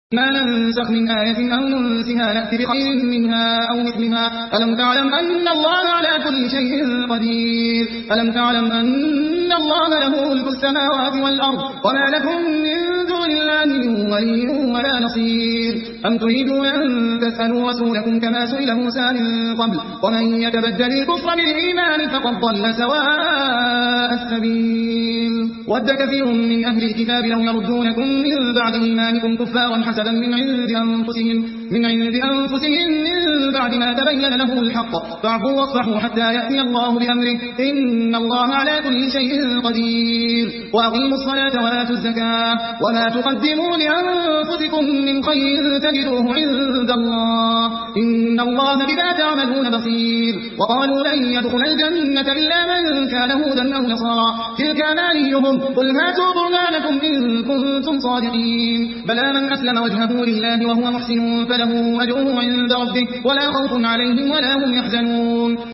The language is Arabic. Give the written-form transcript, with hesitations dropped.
ما ننسخ من آية أو ننسها نأتي بخير منها أو مثلها ألم تعلم أن الله على كل شيء قدير ألم تعلم أن الله له ملك السماوات والأرض وما لكم من دون الله من ولي ولا نصير أم تريدون أن تسألوا رسولكم كما سئل موسى من قبل ومن يتبدل الكفر بالإيمان فقد ضل سواء السبيل ود كثير من أهل الكتاب لو يردونكم من بعد إيمانكم كفارا حسدا من عند أنفسهم من بعد ما تبين لهم الحق فاعفوا واصفحوا حتى يأتي الله بأمره إن الله على كل شيء قدير وأقيموا الصلاة وآتوا الزكاة وما تقدموا لأنفسكم من خير تجدوه عند الله إن الله بما تعملون بصير وقالوا لن يدخل الجنة إلا من كان هودا أو نصارى تلك أمانيهم قل هاتوا برهانكم إن كنتم صادقين بلى من أسلم وجهه لله وهو محسن فله أجره عند ربه ولا خوف عليهم ولا هم يحزنون